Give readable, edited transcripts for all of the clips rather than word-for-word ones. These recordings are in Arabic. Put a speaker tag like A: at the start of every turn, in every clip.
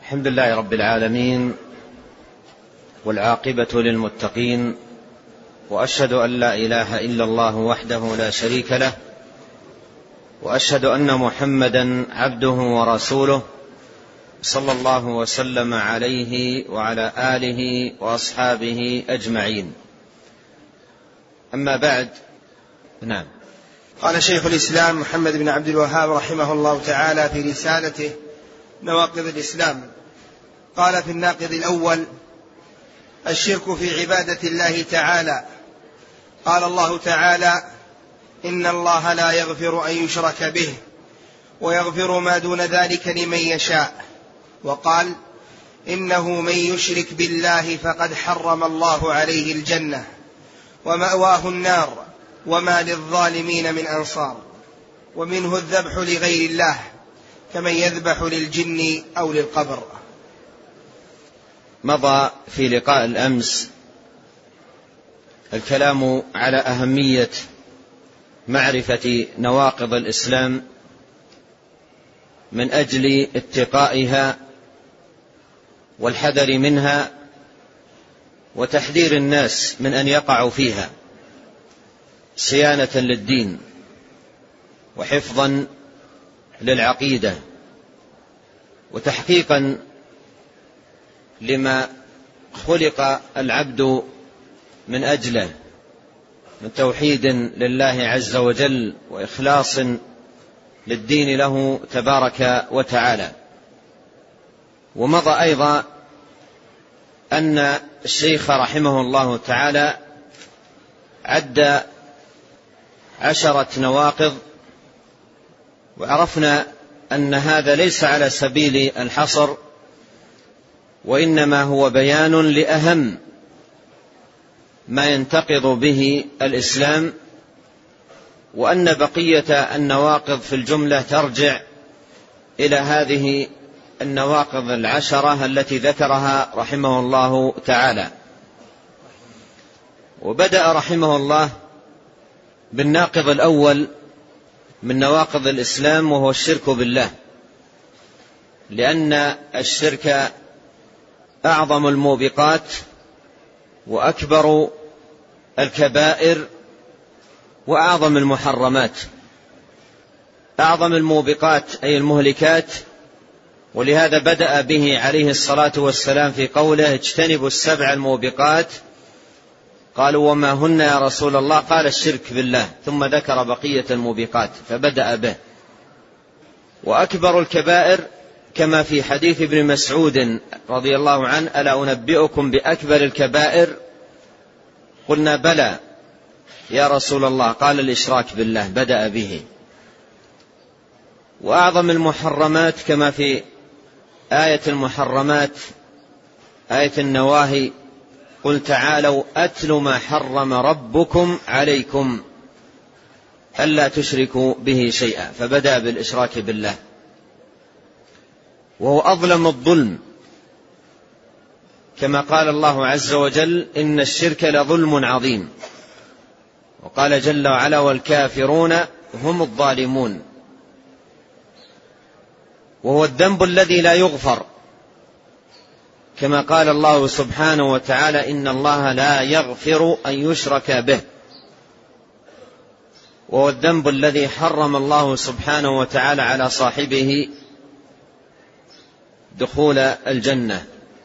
A: الحمد لله رب العالمين، والعاقبة للمتقين، وأشهد أن لا إله إلا الله وحده لا شريك له، وأشهد أن محمدا عبده ورسوله صلى الله وسلم عليه وعلى آله وأصحابه أجمعين. أما بعد. نعم.
B: قال شيخ الإسلام محمد بن عبد الوهاب رحمه الله تعالى في رسالته نواقض الإسلام، قال في الناقض الأول: الشرك في عبادة الله تعالى. قال الله تعالى: إن الله لا يغفر أن يشرك به ويغفر ما دون ذلك لمن يشاء. وقال: إنه من يشرك بالله فقد حرم الله عليه الجنة ومأواه النار وما للظالمين من أنصار. ومنه الذبح لغير الله كمن يذبح للجن أو للقبر.
A: مضى في لقاء الأمس الكلام على أهمية معرفة نواقض الإسلام من أجل اتقائها والحذر منها وتحذير الناس من أن يقعوا فيها صيانة للدين وحفظا للعقيدة وتحقيقا لما خلق العبد من أجله من توحيد لله عز وجل وإخلاص للدين له تبارك وتعالى. ومضى أيضا أن الشيخ رحمه الله تعالى عد 10 نواقض، وعرفنا أن هذا ليس على سبيل الحصر، وإنما هو بيان لأهم ما ينتقض به الإسلام، وأن بقية النواقض في الجملة ترجع إلى هذه النواقض 10 التي ذكرها رحمه الله تعالى. وبدأ رحمه الله بالناقض الأول من نواقض الإسلام، وهو الشرك بالله، لأن الشرك أعظم الموبقات وأكبر الكبائر وأعظم المحرمات. أعظم الموبقات أي المهلكات، ولهذا بدأ به عليه الصلاة والسلام في قوله: اجتنبوا 7 الموبقات. قالوا: وما هن يا رسول الله؟ قال: الشرك بالله، ثم ذكر بقية الموبقات فبدأ به. وأكبر الكبائر كما في حديث ابن مسعود رضي الله عنه: ألا أنبئكم بأكبر الكبائر؟ قلنا: بلى يا رسول الله. قال: الإشراك بالله، بدأ به. وأعظم المحرمات كما في آية المحرمات آية النواهي: قل تعالوا أتل ما حرم ربكم عليكم ألا تشركوا به شيئا، فبدأ بالإشراك بالله، وهو أظلم الظلم، كما قال الله عز وجل: إن الشرك لظلم عظيم. وقال جل وعلا: والكافرون هم الظالمون. وهو الذنب الذي لا يغفر، كما قال الله سبحانه وتعالى: إن الله لا يغفر أن يشرك به. وهو الذنب الذي حرم الله سبحانه وتعالى على صاحبه دخول الجنة،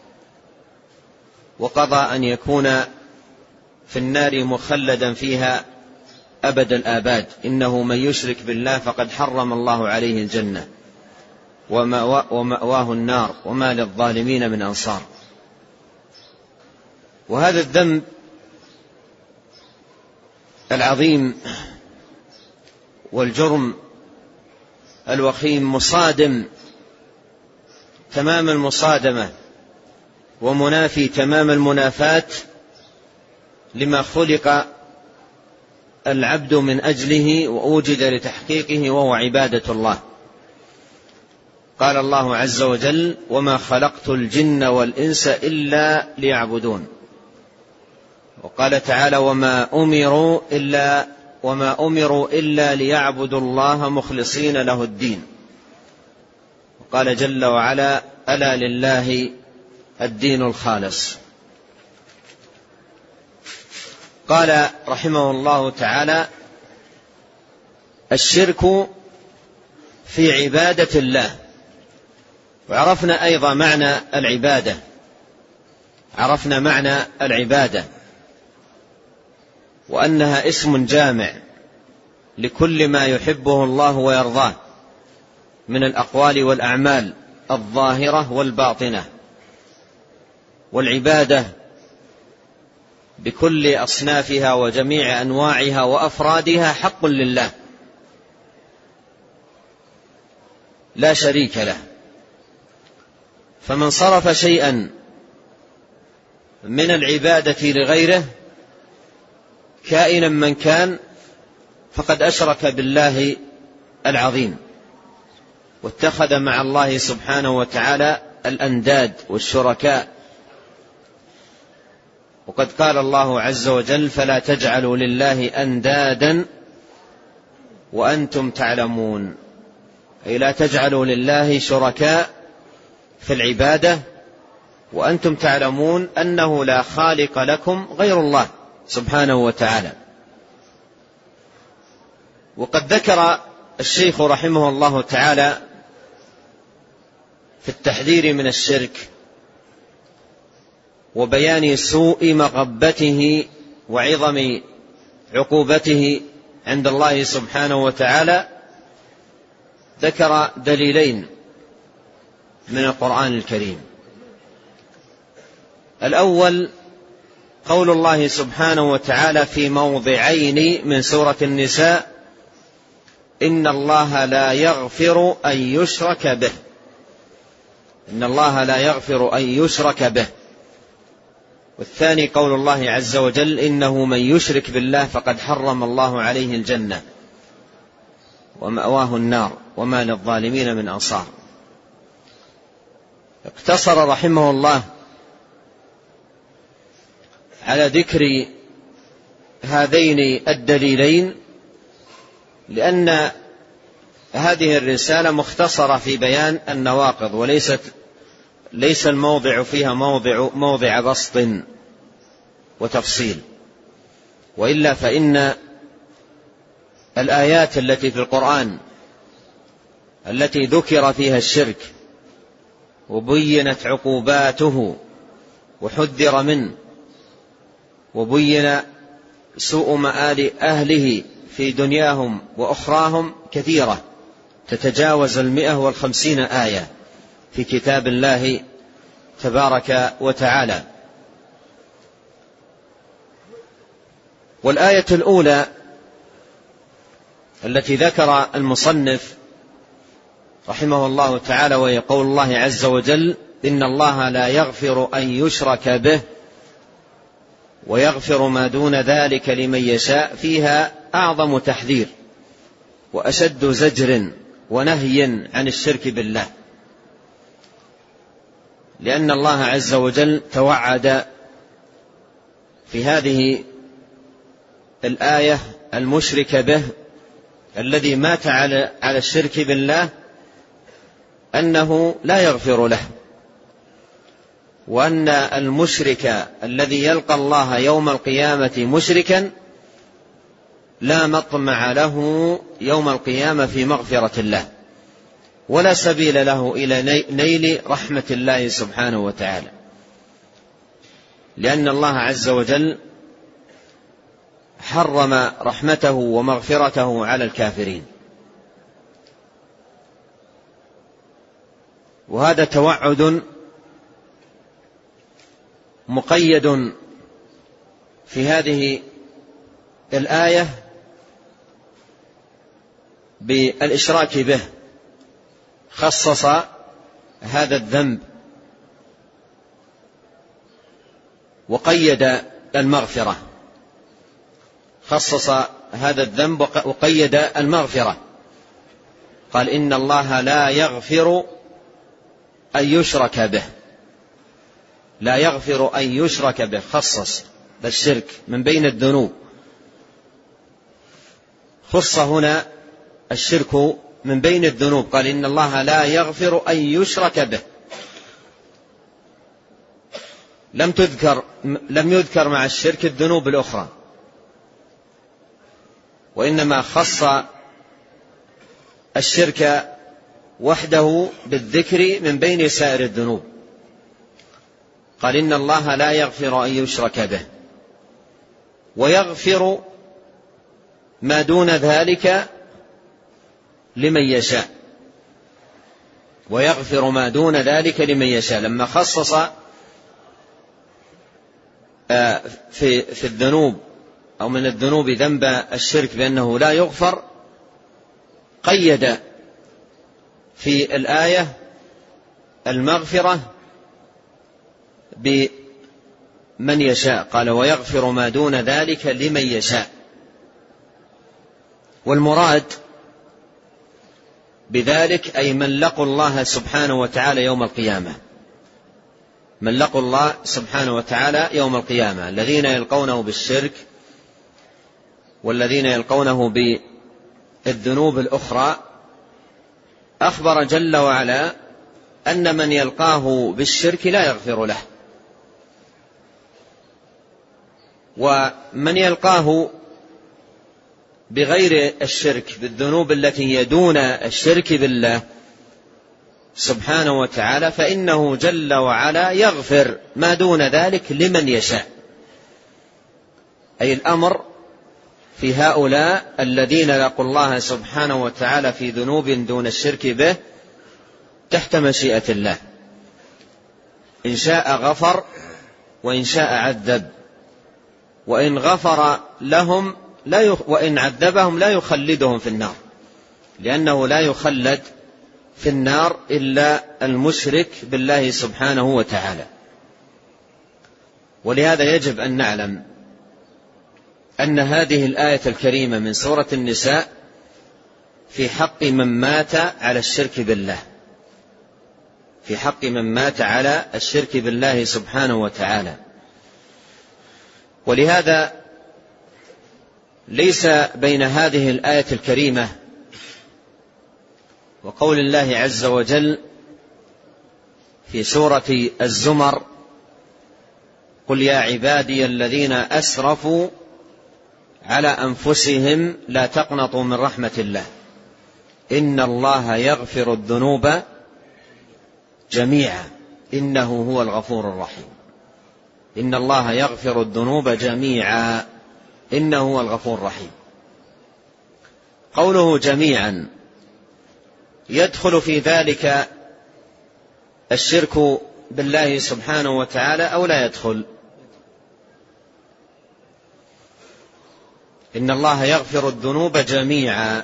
A: وقضى أن يكون في النار مخلدا فيها أبد الآباد. إنه من يشرك بالله فقد حرم الله عليه الجنة ومأواه النار وما للظالمين من أنصار. وهذا الذنب العظيم والجرم الوخيم مصادم تمام المصادمة ومنافي تمام المنافاة لما خلق العبد من أجله وأوجد لتحقيقه، وهو عبادة الله. قال الله عز وجل: وما خلقت الجن والإنس إلا ليعبدون. وقال تعالى: وما أمروا إلا ليعبدوا الله مخلصين له الدين. وقال جل وعلا: ألا لله الدين الخالص. قال رحمه الله تعالى: الشرك في عبادة الله. وعرفنا أيضا معنى العبادة، عرفنا معنى العبادة وأنها اسم جامع لكل ما يحبه الله ويرضاه من الأقوال والأعمال الظاهرة والباطنة. والعبادة بكل أصنافها وجميع أنواعها وأفرادها حق لله لا شريك له. فمن صرف شيئا من العبادة لغيره كائنا من كان فقد أشرك بالله العظيم، واتخذ مع الله سبحانه وتعالى الأنداد والشركاء. وقد قال الله عز وجل: فلا تجعلوا لله أندادا وأنتم تعلمون. أي لا تجعلوا لله شركاء في العبادة وأنتم تعلمون أنه لا خالق لكم غير الله سبحانه وتعالى. وقد ذكر الشيخ رحمه الله تعالى في التحذير من الشرك وبيان سوء مغبته وعظم عقوبته عند الله سبحانه وتعالى، ذكر دليلين من القرآن الكريم. الأول قول الله سبحانه وتعالى في موضعين من سورة النساء: إن الله لا يغفر أن يشرك به. إن الله لا يغفر أن يشرك به. والثاني قول الله عز وجل: إنه من يشرك بالله فقد حرم الله عليه الجنة ومأواه النار وما للظالمين من أنصار. اقتصر رحمه الله على ذكر هذين الدليلين لأن هذه الرسالة مختصرة في بيان النواقض، ليس الموضع فيها موضع بسط وتفصيل، وإلا فإن الآيات التي في القرآن التي ذكر فيها الشرك وبينت عقوباته وحذر منه وبين سوء مآل أهله في دنياهم وأخراهم كثيرة، تتجاوز 150 آية في كتاب الله تبارك وتعالى. والآية الأولى التي ذكر المصنف رحمه الله تعالى وهي قول الله عز وجل: إن الله لا يغفر أن يشرك به ويغفر ما دون ذلك لمن يشاء، فيها أعظم تحذير وأشد زجر ونهي عن الشرك بالله، لأن الله عز وجل توعد في هذه الآية المشرك به الذي مات على الشرك بالله أنه لا يغفر له، وأن المشرك الذي يلقى الله يوم القيامة مشركا لا مطمع له يوم القيامة في مغفرة الله، ولا سبيل له إلى نيل رحمة الله سبحانه وتعالى، لأن الله عز وجل حرم رحمته ومغفرته على الكافرين. وهذا توعد مقيد في هذه الآية بالإشراك به، خصص هذا الذنب وقيد المغفرة، خصص هذا الذنب وقيد المغفرة، قال: إن الله لا يغفر أن يشرك به. لا يغفر أن يشرك به، خصص الشرك من بين الذنوب، خص هنا الشرك من بين الذنوب، قال: إن الله لا يغفر أن يشرك به لم يذكر مع الشرك الذنوب الأخرى، وإنما خص الشرك وحده بالذكر من بين سائر الذنوب. قال إن الله لا يغفر أن يشرك به ويغفر ما دون ذلك لمن يشاء، ويغفر ما دون ذلك لمن يشاء. لما خصص في الذنوب أو من الذنوب ذنب الشرك بأنه لا يغفر، قيد في الآية المغفرة بمن يشاء، قال ويغفر ما دون ذلك لمن يشاء. والمراد بذلك أي من لقوا الله سبحانه وتعالى يوم القيامة، من لقوا الله سبحانه وتعالى يوم القيامة، الذين يلقونه بالشرك والذين يلقونه بالذنوب الأخرى. أخبر جل وعلا أن من يلقاه بالشرك لا يغفر له، ومن يلقاه بغير الشرك بالذنوب التي يدون الشرك بالله سبحانه وتعالى فإنه جل وعلا يغفر ما دون ذلك لمن يشاء. أي الأمر في هؤلاء الذين لقوا الله سبحانه وتعالى في ذنوب دون الشرك به تحت مشيئة الله، إن شاء غفر وإن شاء عذب، وإن غفر لهم وإن عذبهم لا يخلدهم في النار، لأنه لا يخلد في النار إلا المشرك بالله سبحانه وتعالى. ولهذا يجب أن نعلم أن هذه الآية الكريمة من سورة النساء في حق من مات على الشرك بالله، في حق من مات على الشرك بالله سبحانه وتعالى. ولهذا ليس بين هذه الآية الكريمة وقول الله عز وجل في سورة الزمر قل يا عبادي الذين أسرفوا على أنفسهم لا تقنطوا من رحمة الله إن الله يغفر الذنوب جميعا إنه هو الغفور الرحيم. إن الله يغفر الذنوب جميعا إنه هو الغفور الرحيم. قوله جميعا يدخل في ذلك الشرك بالله سبحانه وتعالى أو لا يدخل؟ إن الله يغفر الذنوب جميعا،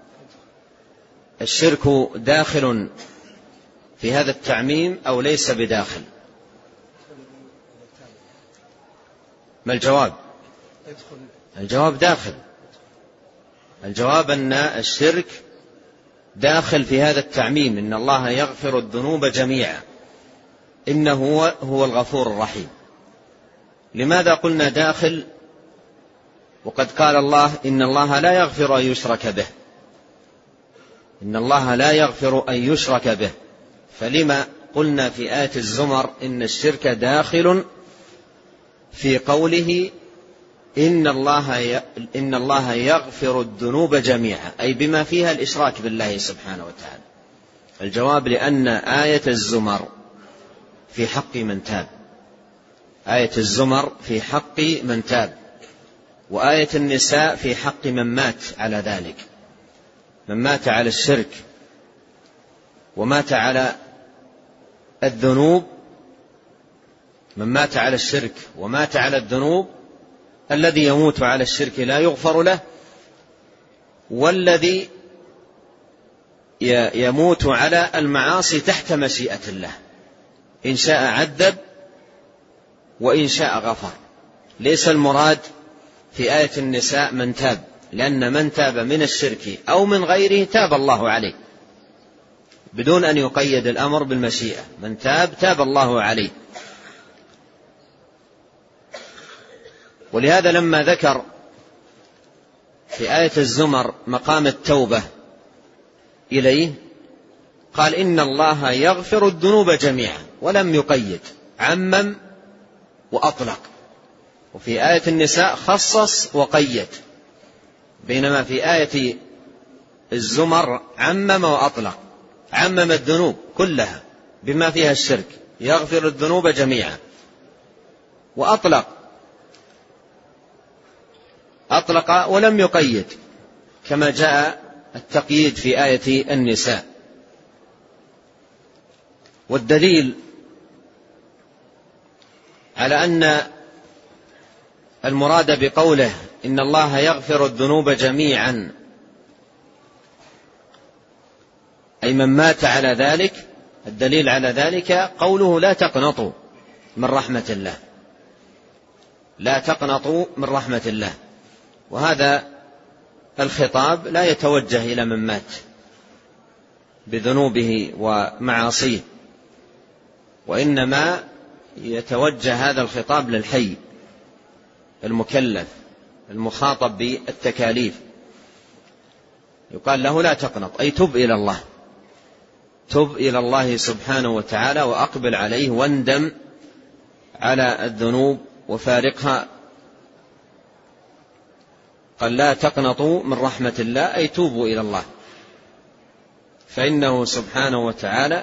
A: الشرك داخل في هذا التعميم أو ليس بداخل؟ ما الجواب؟ الجواب داخل. الجواب أن الشرك داخل في هذا التعميم، إن الله يغفر الذنوب جميعا إنه هو الغفور الرحيم. لماذا قلنا داخل وقد قال الله إن الله لا يغفر أن يشرك به؟ إن الله لا يغفر أن يشرك به، فلما قلنا في آية الزمر إن الشرك داخل في قوله إن الله يغفر الذنوب جميعا، أي بما فيها الإشراك بالله سبحانه وتعالى؟ الجواب لأن آية الزمر في حق من تاب، آية الزمر في حق من تاب، وآية النساء في حق من مات على ذلك، من مات على الشرك ومات على الذنوب. من مات على الشرك ومات على الذنوب، الذي يموت على الشرك لا يغفر له، والذي يموت على المعاصي تحت مشيئة الله، إن شاء عذب وإن شاء غفر. ليس المراد في آية النساء من تاب، لأن من تاب من الشرك أو من غيره تاب الله عليه بدون أن يقيد الأمر بالمشيئة، من تاب الله عليه. ولهذا لما ذكر في آية الزمر مقام التوبة إليه قال إن الله يغفر الذنوب جميعا، ولم يقيد، عمم وأطلق، وفي آية النساء خصص وقيد، بينما في آية الزمر عمم وأطلق، عمم الذنوب كلها بما فيها الشرك، يغفر الذنوب جميعا، وأطلق ولم يقيد كما جاء التقييد في آية النساء. والدليل على أن المراد بقوله إن الله يغفر الذنوب جميعا أي من مات على ذلك، الدليل على ذلك قوله لا تقنطوا من رحمة الله، لا تقنطوا من رحمة الله. وهذا الخطاب لا يتوجه إلى من مات بذنوبه ومعاصيه، وإنما يتوجه هذا الخطاب للحي المكلف المخاطب بالتكاليف، يقال له لا تقنط أي تب إلى الله، تب إلى الله سبحانه وتعالى وأقبل عليه واندم على الذنوب وفارقها. قال لا تقنطوا من رحمة الله أي توبوا إلى الله، فإنه سبحانه وتعالى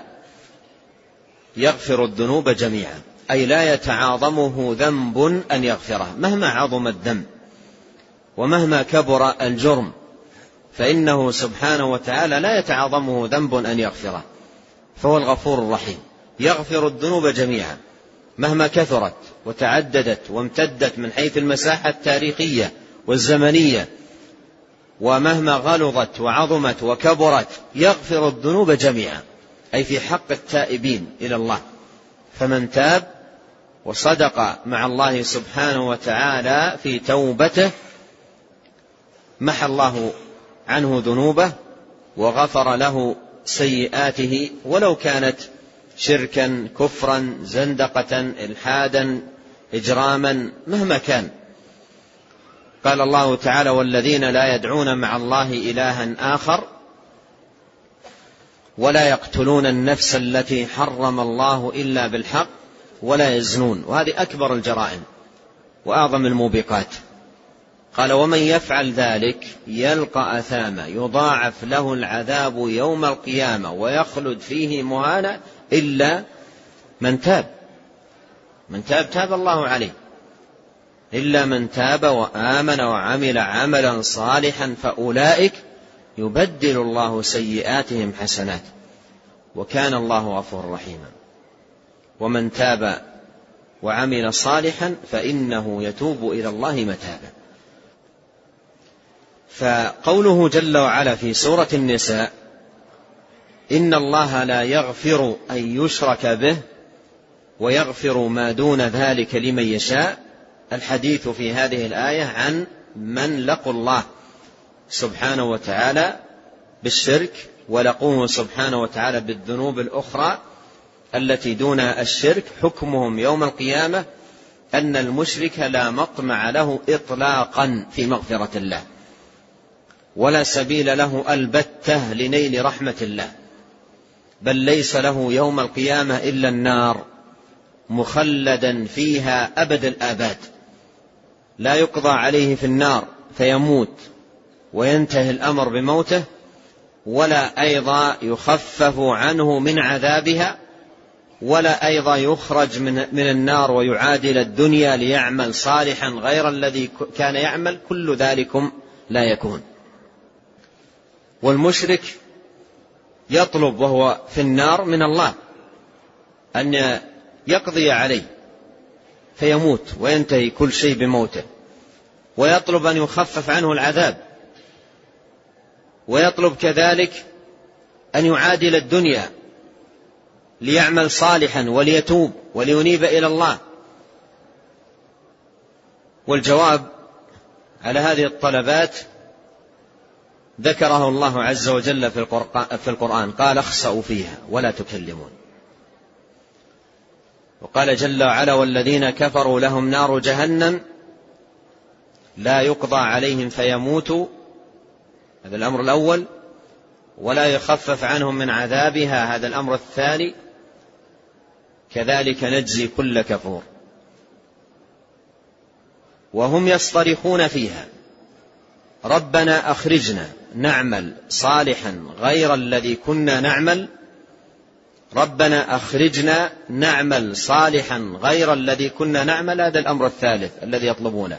A: يغفر الذنوب جميعا، أي لا يتعاظمه ذنب أن يغفره مهما عظم الذنب ومهما كبر الجرم، فإنه سبحانه وتعالى لا يتعاظمه ذنب أن يغفره، فهو الغفور الرحيم، يغفر الذنوب جميعا مهما كثرت وتعددت وامتدت من حيث المساحة التاريخية والزمنية، ومهما غلظت وعظمت وكبرت، يغفر الذنوب جميعا، أي في حق التائبين إلى الله. فمن تاب وصدق مع الله سبحانه وتعالى في توبته محى الله عنه ذنوبه وغفر له سيئاته، ولو كانت شركا كفرا زندقة إلحادا إجراما مهما كان. قال الله تعالى والذين لا يدعون مع الله إلها آخر ولا يقتلون النفس التي حرم الله إلا بالحق ولا يزنون، وهذه أكبر الجرائم وأعظم الموبقات. قال ومن يفعل ذلك يلقى أثاما يضاعف له العذاب يوم القيامة ويخلد فيه مهانا إلا من تاب، من تاب تاب الله عليه، إلا من تاب وآمن وعمل عملا صالحا فأولئك يبدل الله سيئاتهم حسنات وكان الله غفورا رحيما. ومن تاب وعمل صالحا فإنه يتوب إلى الله متابا. فقوله جل وعلا في سورة النساء إن الله لا يغفر أن يشرك به ويغفر ما دون ذلك لمن يشاء، الحديث في هذه الآية عن من لقوا الله سبحانه وتعالى بالشرك ولقوه سبحانه وتعالى بالذنوب الأخرى التي دون الشرك. حكمهم يوم القيامة أن المشرك لا مطمع له إطلاقا في مغفرة الله ولا سبيل له البتة لنيل رحمة الله، بل ليس له يوم القيامة إلا النار مخلدا فيها أبد الآباد، لا يقضى عليه في النار فيموت وينتهي الأمر بموته، ولا أيضا يخفف عنه من عذابها، ولا أيضا يخرج من النار ويعادل الدنيا ليعمل صالحا غير الذي كان يعمل، كل ذلكم لا يكون. والمشرك يطلب وهو في النار من الله أن يقضي عليه فيموت وينتهي كل شيء بموته، ويطلب أن يخفف عنه العذاب، ويطلب كذلك أن يعادل الدنيا ليعمل صالحا وليتوب ولينيب إلى الله. والجواب على هذه الطلبات ذكره الله عز وجل في القرآن، قال اخسأوا فيها ولا تكلمون. وقال جل وعلا والذين كفروا لهم نار جهنم لا يقضى عليهم فيموتوا، هذا الأمر الأول، ولا يخفف عنهم من عذابها، هذا الأمر الثاني، كذلك نجزي كل كفور. وهم يصطرخون فيها ربنا أخرجنا نعمل صالحا غير الذي كنا نعمل، ربنا أخرجنا نعمل صالحا غير الذي كنا نعمل. هذا الأمر الثالث الذي يطلبونه.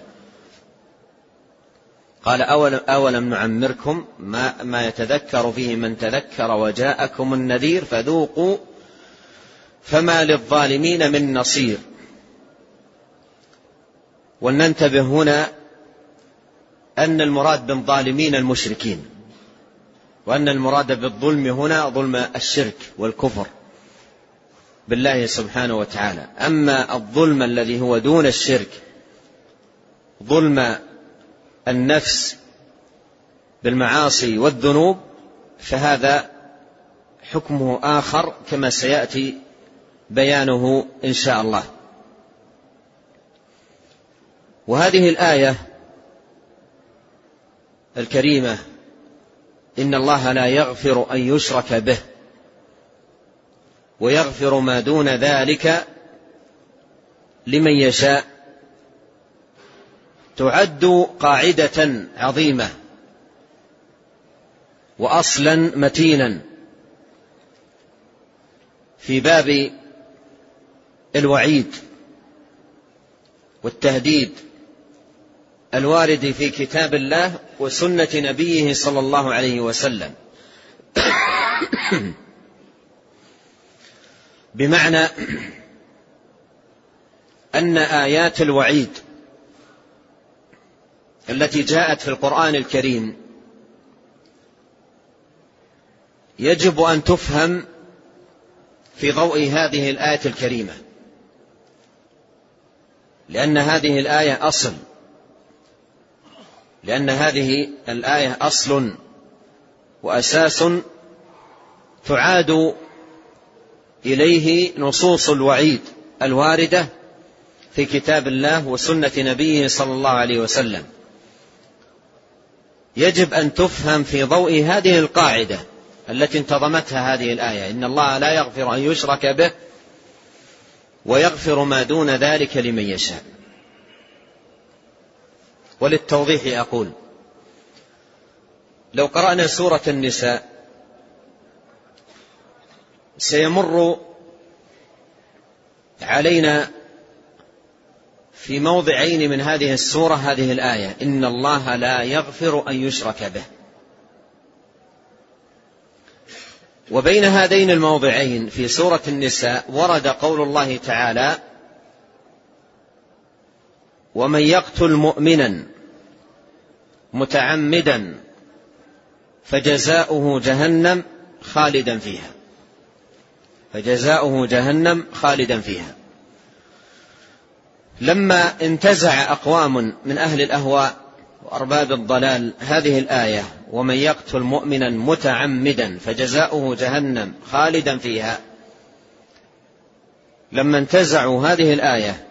A: قال أولم نعمركم ما يتذكر فيه من تذكر وجاءكم النذير فذوقوا فما للظالمين من نصير. ولننتبه هنا أن المراد بالظالمين المشركين، وأن المراد بالظلم هنا ظلم الشرك والكفر بالله سبحانه وتعالى. أما الظلم الذي هو دون الشرك، ظلم النفس بالمعاصي والذنوب، فهذا حكمه آخر كما سيأتي بيانه إن شاء الله. وهذه الآية الكريمة إن الله لا يغفر أن يشرك به ويغفر ما دون ذلك لمن يشاء، تعد قاعدة عظيمة وأصلا متينا في باب الوعيد والتهديد الوارد في كتاب الله وسنة نبيه صلى الله عليه وسلم، بمعنى أن آيات الوعيد التي جاءت في القرآن الكريم يجب أن تفهم في ضوء هذه الآية الكريمة، لأن هذه الآية أصل، لأن هذه الآية أصل وأساس تعاد إليه نصوص الوعيد الواردة في كتاب الله وسنة نبيه صلى الله عليه وسلم. يجب أن تفهم في ضوء هذه القاعدة التي انتظمتها هذه الآية: إن الله لا يغفر أن يشرك به ويغفر ما دون ذلك لمن يشاء. وللتوضيح أقول: لو قرأنا سورة النساء سيمر علينا في موضعين من هذه السورة هذه الآية: إن الله لا يغفر أن يشرك به. وبين هذين الموضعين في سورة النساء ورد قول الله تعالى: ومن يقتل مؤمنا متعمدا فجزاؤه جهنم خالدا فيها، فجزاؤه جهنم خالدا فيها. لما انتزع أقوام من أهل الأهواء وأرباب الضلال هذه الآية: ومن يقتل مؤمنا متعمدا فجزاؤه جهنم خالدا فيها، لما انتزعوا هذه الآية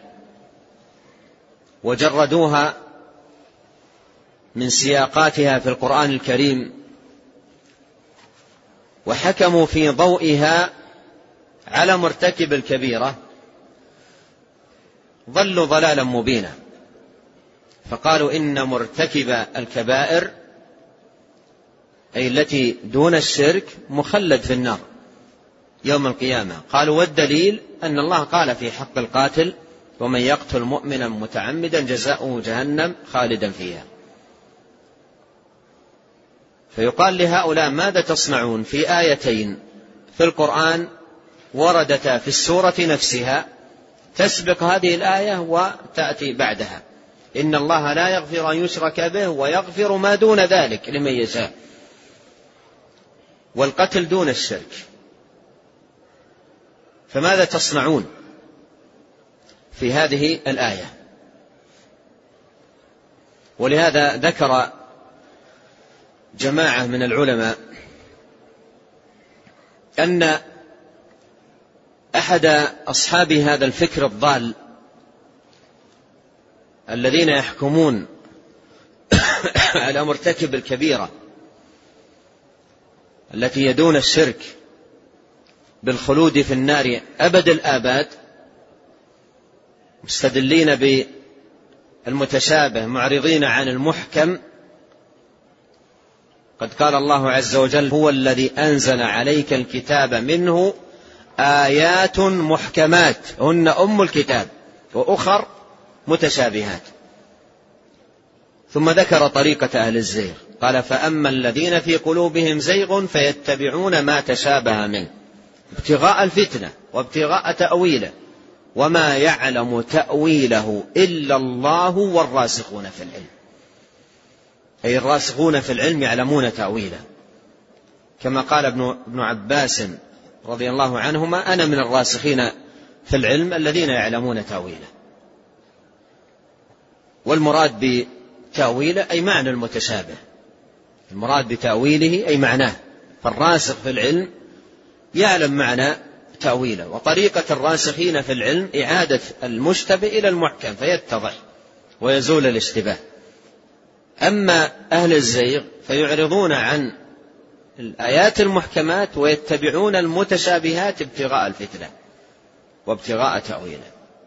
A: وجردوها من سياقاتها في القرآن الكريم وحكموا في ضوئها على مرتكب الكبيرة، ضلوا ضلالا مبينا، فقالوا إن مرتكب الكبائر أي التي دون الشرك مخلد في النار يوم القيامة. قالوا: والدليل أن الله قال في حق القاتل: ومن يقتل مؤمنا متعمدا جزاؤه جهنم خالدا فيها. فيقال لهؤلاء: ماذا تصنعون في آيتين في القرآن وردتا في السورة نفسها تسبق هذه الآية وتأتي بعدها؟ إن الله لا يغفر أن يشرك به ويغفر ما دون ذلك لمن يشاء، والقتل دون الشرك، فماذا تصنعون في هذه الآية؟ ولهذا ذكر جماعة من العلماء أن أحد أصحاب هذا الفكر الضال الذين يحكمون على مرتكب الكبيرة التي يدون الشرك بالخلود في النار أبد الآباد، مستدلين المتشابه معرضين عن المحكم. قد قال الله عز وجل: هو الذي أنزل عليك الكتاب منه آيات محكمات هن أم الكتاب وأخر متشابهات. ثم ذكر طريقة أهل الزيغ، قال: فأما الذين في قلوبهم زيغ فيتبعون ما تشابه منه ابتغاء الفتنة وابتغاء تأويله وما يعلم تأويله إلا الله والراسخون في العلم. أي الراسخون في العلم يعلمون تأويله، كما قال ابن عباس رضي الله عنهما: أنا من الراسخين في العلم الذين يعلمون تأويله. والمراد بتأويله أي معنى المتشابه، المراد بتأويله أي معناه. فالراسخ في العلم يعلم معنى تأويله. وطريقة الراسخين في العلم إعادة المشتبه إلى المحكم فيتضح ويزول الاشتباه. أما أهل الزيغ فيعرضون عن الآيات المحكمات ويتبعون المتشابهات ابتغاء الفتنة وابتغاء تأويله.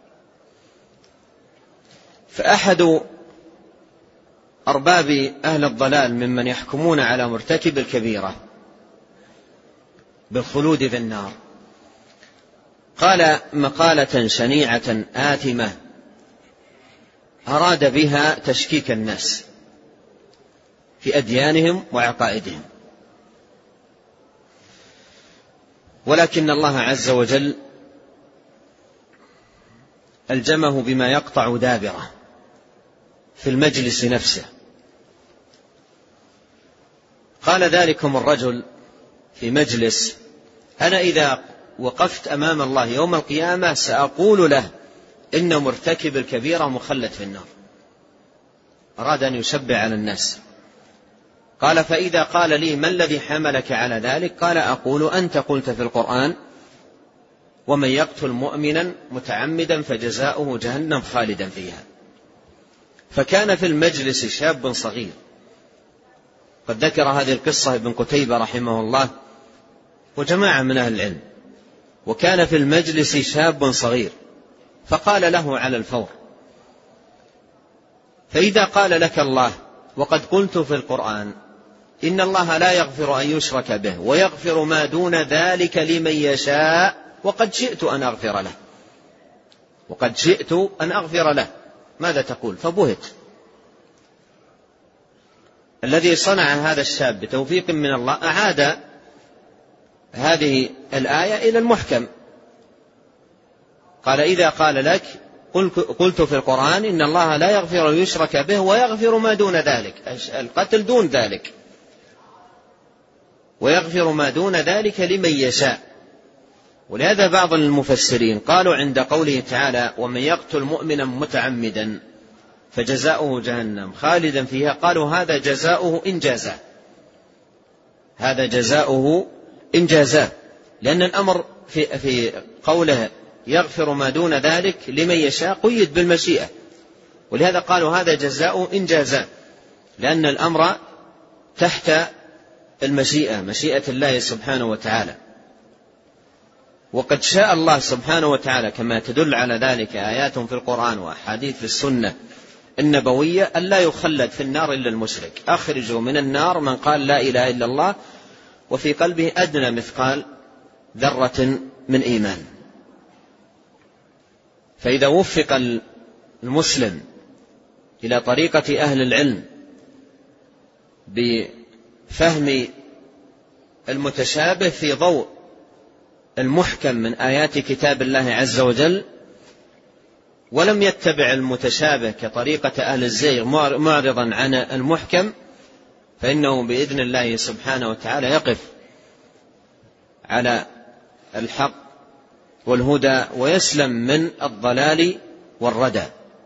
A: فأحد أرباب أهل الضلال ممن يحكمون على مرتكب الكبيرة بالخلود في النار قال مقالة شنيعة آثمة أراد بها تشكيك الناس في أديانهم وعقائدهم، ولكن الله عز وجل ألجمه بما يقطع دابره في المجلس نفسه. قال ذلكم الرجل في مجلس: أنا إذا وقفت أمام الله يوم القيامة سأقول له إن مرتكب الكبيرة مخلد في النار. أراد أن يشبع على الناس. قال: فإذا قال لي: ما الذي حملك على ذلك؟ قال: أقول أنت قلت في القرآن: ومن يقتل مؤمنا متعمدا فجزاؤه جهنم خالدا فيها. فكان في المجلس شاب صغير، قد ذكر هذه القصة ابن قتيبة رحمه الله وجماعة من أهل العلم. وكان في المجلس شاب صغير فقال له على الفور: فإذا قال لك الله: وقد قلت في القرآن إن الله لا يغفر أن يشرك به ويغفر ما دون ذلك لمن يشاء وقد شئت أن أغفر له، وقد شئت أن أغفر له، ماذا تقول؟ فبهت. الذي صنع هذا الشاب بتوفيق من الله أعاد هذه الآية إلى المحكم. قال: إذا قال لك قلت في القرآن إن الله لا يغفر أن يشرك به ويغفر ما دون ذلك، القتل دون ذلك، ويغفر ما دون ذلك لمن يشاء. ولهذا بعض المفسرين قالوا عند قوله تعالى: ومن يقتل مؤمنا متعمدا فجزاؤه جهنم خالدا فيها، قالوا هذا جزاؤه إن جازاه، هذا جزاؤه إن جازاه، لأن الأمر في قوله يغفر ما دون ذلك لمن يشاء قيد بالمشيئة، ولهذا قالوا هذا جزاؤه إن جازاه، لأن الأمر تحت المشيئة، مشيئة الله سبحانه وتعالى. وقد شاء الله سبحانه وتعالى كما تدل على ذلك آيات في القرآن وأحاديث في السنة النبوية أن لا يخلد في النار إلا المشرك. أخرجوا من النار من قال لا إله إلا الله وفي قلبه أدنى مثقال ذرة من إيمان. فإذا وفق المسلم إلى طريقة أهل العلم بفهم المتشابه في ضوء المحكم من آيات كتاب الله عز وجل، ولم يتبع المتشابه كطريقة أهل الزيغ معرضا عن المحكم، فإنه بإذن الله سبحانه وتعالى يقف على الحق والهدى ويسلم من الضلال والردى.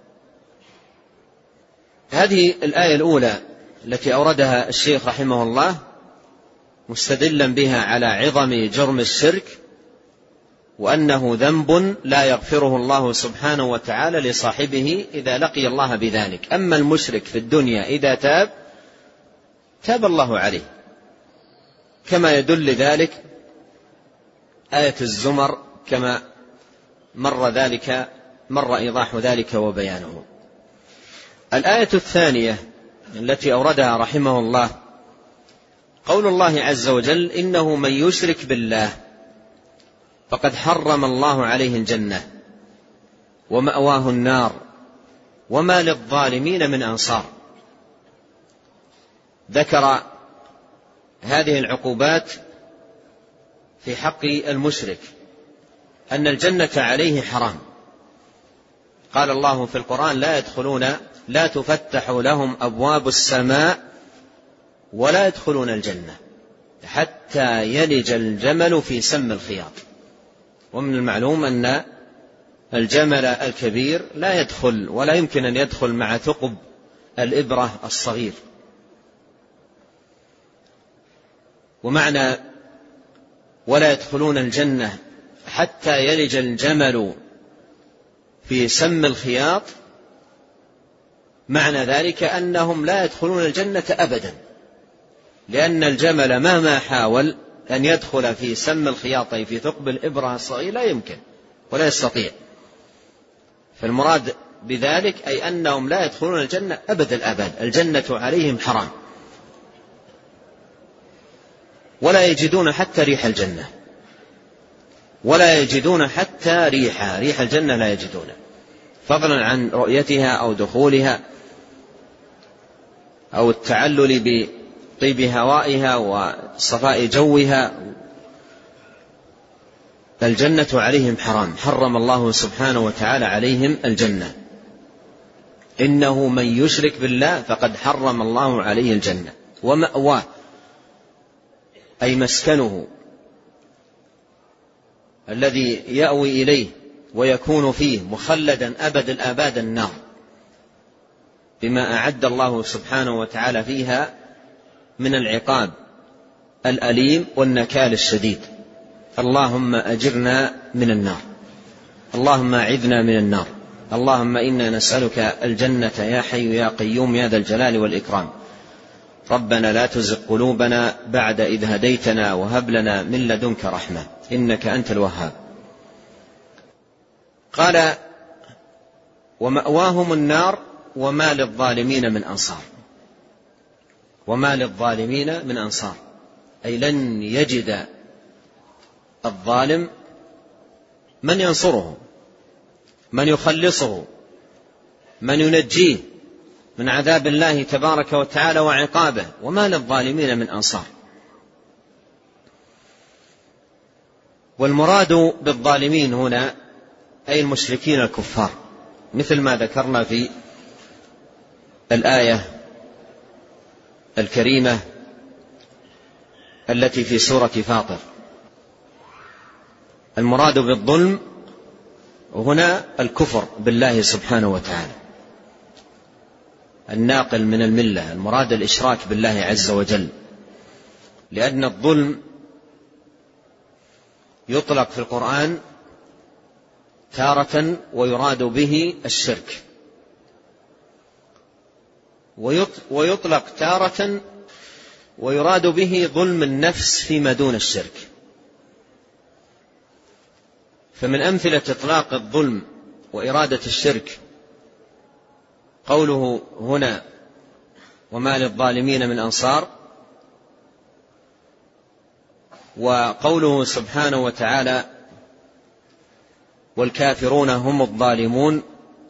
A: هذه الآية الأولى التي أوردها الشيخ رحمه الله مستدلا بها على عظم جرم الشرك وأنه ذنب لا يغفره الله سبحانه وتعالى لصاحبه إذا لقي الله بذلك. أما المشرك في الدنيا إذا تاب الله عليه، كما يدل ذلك آية الزمر كما مر إيضاح ذلك وبيانه. الآية الثانية التي أوردها رحمه الله قول الله عز وجل: إنه من يشرك بالله فقد حرم الله عليه الجنة ومأواه النار وما للظالمين من أنصار. ذكر هذه العقوبات في حق المشرك، أن الجنة عليه حرام. قال الله في القرآن: لا تفتح لهم أبواب السماء ولا يدخلون الجنة حتى يلج الجمل في سم الخياط. ومن المعلوم أن الجمل الكبير لا يدخل ولا يمكن أن يدخل مع ثقب الإبرة الصغير. ومعنى ولا يدخلون الجنة حتى يلج الجمل في سم الخياط، معنى ذلك أنهم لا يدخلون الجنة أبدا، لأن الجمل مهما حاول أن يدخل في سم الخياط أي في ثقب الإبرة الصغير لا يمكن ولا يستطيع. فالمراد بذلك أي أنهم لا يدخلون الجنة أبد الآباد، الجنة عليهم حرام، ولا يجدون حتى ريح الجنة، ولا يجدون حتى ريح الجنة لا يجدونه، فضلا عن رؤيتها أو دخولها أو التعلل بطيب هوائها وصفاء جوها. الجنة عليهم حرام، حرم الله سبحانه وتعالى عليهم الجنة. إنه من يشرك بالله فقد حرم الله عليه الجنة ومأواه أي مسكنه الذي يأوي إليه ويكون فيه مخلدا أبد الآباد النار، بما أعد الله سبحانه وتعالى فيها من العقاب الأليم والنكال الشديد. اللهم أجرنا من النار، اللهم أعذنا من النار، اللهم إنا نسألك الجنة يا حي يا قيوم يا ذا الجلال والإكرام. ربنا لا تزغ قلوبنا بعد إذ هديتنا وهب لنا من لدنك رحمة إنك أنت الوهاب. قال: ومأواهم النار وما للظالمين من أنصار. وما للظالمين من أنصار أي لن يجد الظالم من ينصره، من يخلصه، من ينجيه من عذاب الله تبارك وتعالى وعقابه. وما للظالمين من أنصار. والمراد بالظالمين هنا أي المشركين الكفار، مثل ما ذكرنا في الآية الكريمة التي في سورة فاطر. المراد بالظلم هنا الكفر بالله سبحانه وتعالى الناقل من الملة، المراد الإشراك بالله عز وجل، لأن الظلم يطلق في القرآن تارة ويراد به الشرك، ويطلق تارة ويراد به ظلم النفس فيما دون الشرك. فمن أمثلة إطلاق الظلم وإرادة الشرك قوله هنا: وما للظالمين من أنصار، وقوله سبحانه وتعالى: والكافرون هم الظالمون،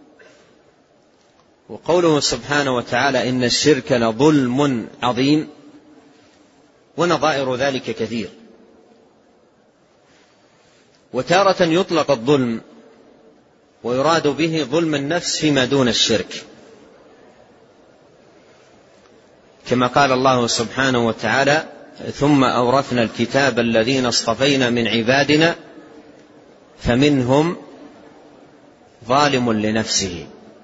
A: وقوله سبحانه وتعالى: إن الشرك لظلم عظيم، ونظائر ذلك كثير. وتارة يطلق الظلم ويراد به ظلم النفس فيما دون الشرك، كما قال الله سبحانه وتعالى: ثم أورثنا الكتاب الذين اصطفينا من عبادنا فمنهم ظالم لنفسه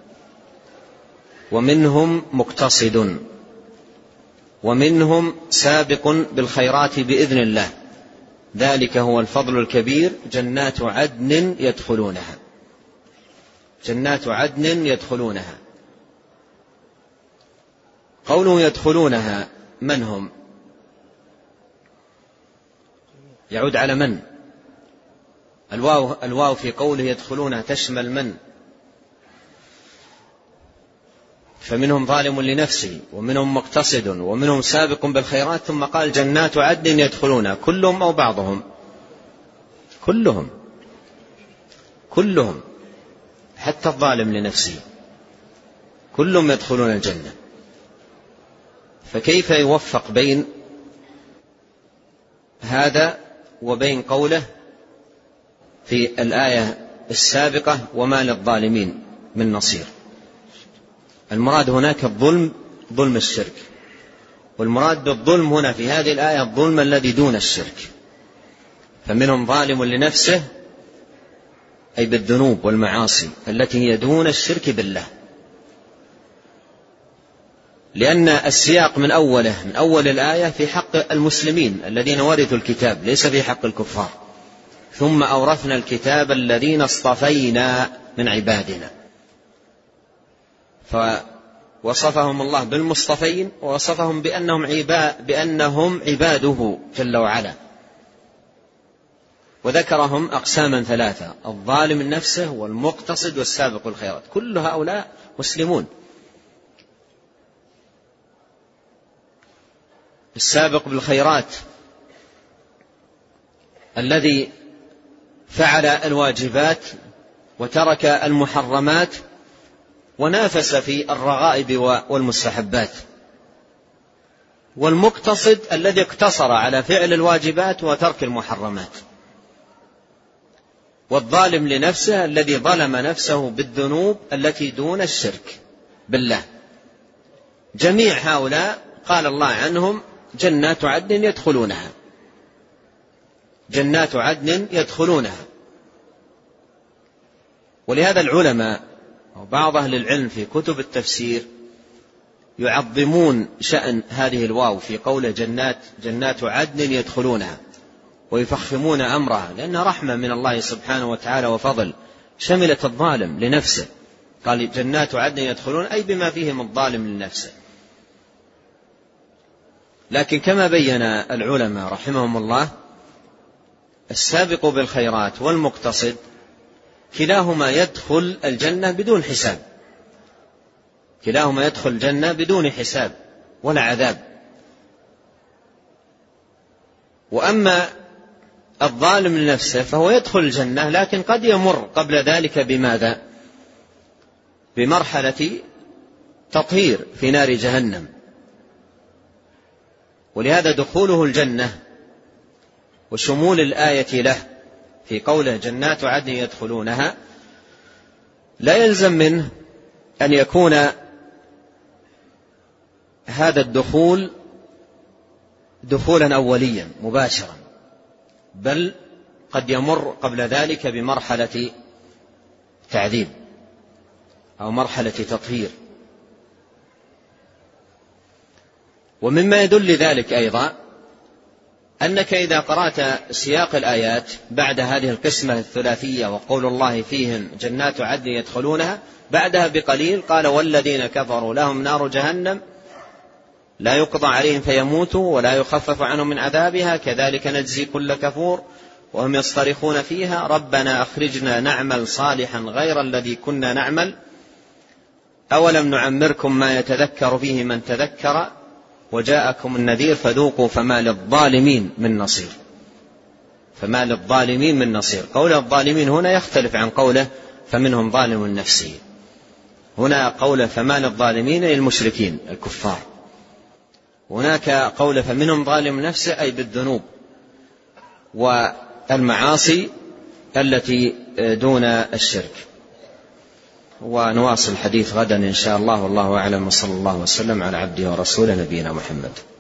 A: ومنهم مقتصد ومنهم سابق بالخيرات بإذن الله ذلك هو الفضل الكبير جنات عدن يدخلونها. جنات عدن يدخلونها. قوله يدخلونها من هم؟ يعود على من؟ الواو في قوله يدخلونها تشمل من؟ فمنهم ظالم لنفسه ومنهم مقتصد ومنهم سابق بالخيرات، ثم قال جنات عدن يدخلونها، كلهم أو بعضهم؟ كلهم حتى الظالم لنفسه كلهم يدخلون الجنة. فكيف يوفق بين هذا وبين قوله في الآية السابقة وما للظالمين من نصير؟ المراد هناك الظلم، ظلم الشرك، والمراد بالظلم هنا في هذه الآية الظلم الذي دون الشرك. فمنهم ظالم لنفسه أي بالذنوب والمعاصي التي هي دون الشرك بالله، لأن السياق من أول الآية في حق المسلمين الذين ورثوا الكتاب، ليس في حق الكفار. ثم أورثنا الكتاب الذين اصطفينا من عبادنا، فوصفهم الله بالمصطفين ووصفهم بأنهم عباده جل وعلا، وذكرهم أقساما ثلاثة: الظالم لنفسه والمقتصد والسابق الخيرات. كل هؤلاء مسلمون. السابق بالخيرات الذي فعل الواجبات وترك المحرمات ونافس في الرغائب والمستحبات، والمقتصد الذي اقتصر على فعل الواجبات وترك المحرمات، والظالم لنفسه الذي ظلم نفسه بالذنوب التي دون الشرك بالله. جميع هؤلاء قال الله عنهم جنات عدن يدخلونها، جنات عدن يدخلونها. ولهذا العلماء وبعض أهل العلم في كتب التفسير يعظمون شأن هذه الواو في قوله جنات عدن يدخلونها، ويفخمون أمرها، لأنها رحمة من الله سبحانه وتعالى وفضل، شملت الظالم لنفسه. قال جنات عدن يدخلون أي بما فيهم الظالم لنفسه. لكن كما بين العلماء رحمهم الله، السابق بالخيرات والمقتصد كلاهما يدخل الجنة بدون حساب، كلاهما يدخل الجنة بدون حساب ولا عذاب. وأما الظالم لنفسه فهو يدخل الجنة، لكن قد يمر قبل ذلك بماذا؟ بمرحلة تطهير في نار جهنم. ولهذا دخوله الجنة وشمول الآية له في قوله جنات عدن يدخلونها لا يلزم منه أن يكون هذا الدخول دخولا أوليا مباشرا، بل قد يمر قبل ذلك بمرحلة تعذيب أو مرحلة تطهير. ومما يدل ذلك أيضا أنك إذا قرأت سياق الآيات بعد هذه القسمة الثلاثية وقول الله فيهم جنات عدن يدخلونها، بعدها بقليل قال والذين كفروا لهم نار جهنم لا يقضى عليهم فيموتوا ولا يخفف عنهم من عذابها كذلك نجزي كل كفور وهم يصطرخون فيها ربنا أخرجنا نعمل صالحا غير الذي كنا نعمل أولم نعمركم ما يتذكر فيه من تذكر وجاءكم النذير فذوقوا فما للظالمين من نصير. فما للظالمين من نصير. قول الظالمين هنا يختلف عن قوله فمنهم ظالم لنفسه. هنا قوله فما للظالمين أي المشركين الكفار، هناك قوله فمنهم ظالم نفسه أي بالذنوب والمعاصي التي دون الشرك. ونواصل الحديث غدا إن شاء الله، والله أعلم، وصلى الله وسلم على عبده ورسوله نبينا محمد.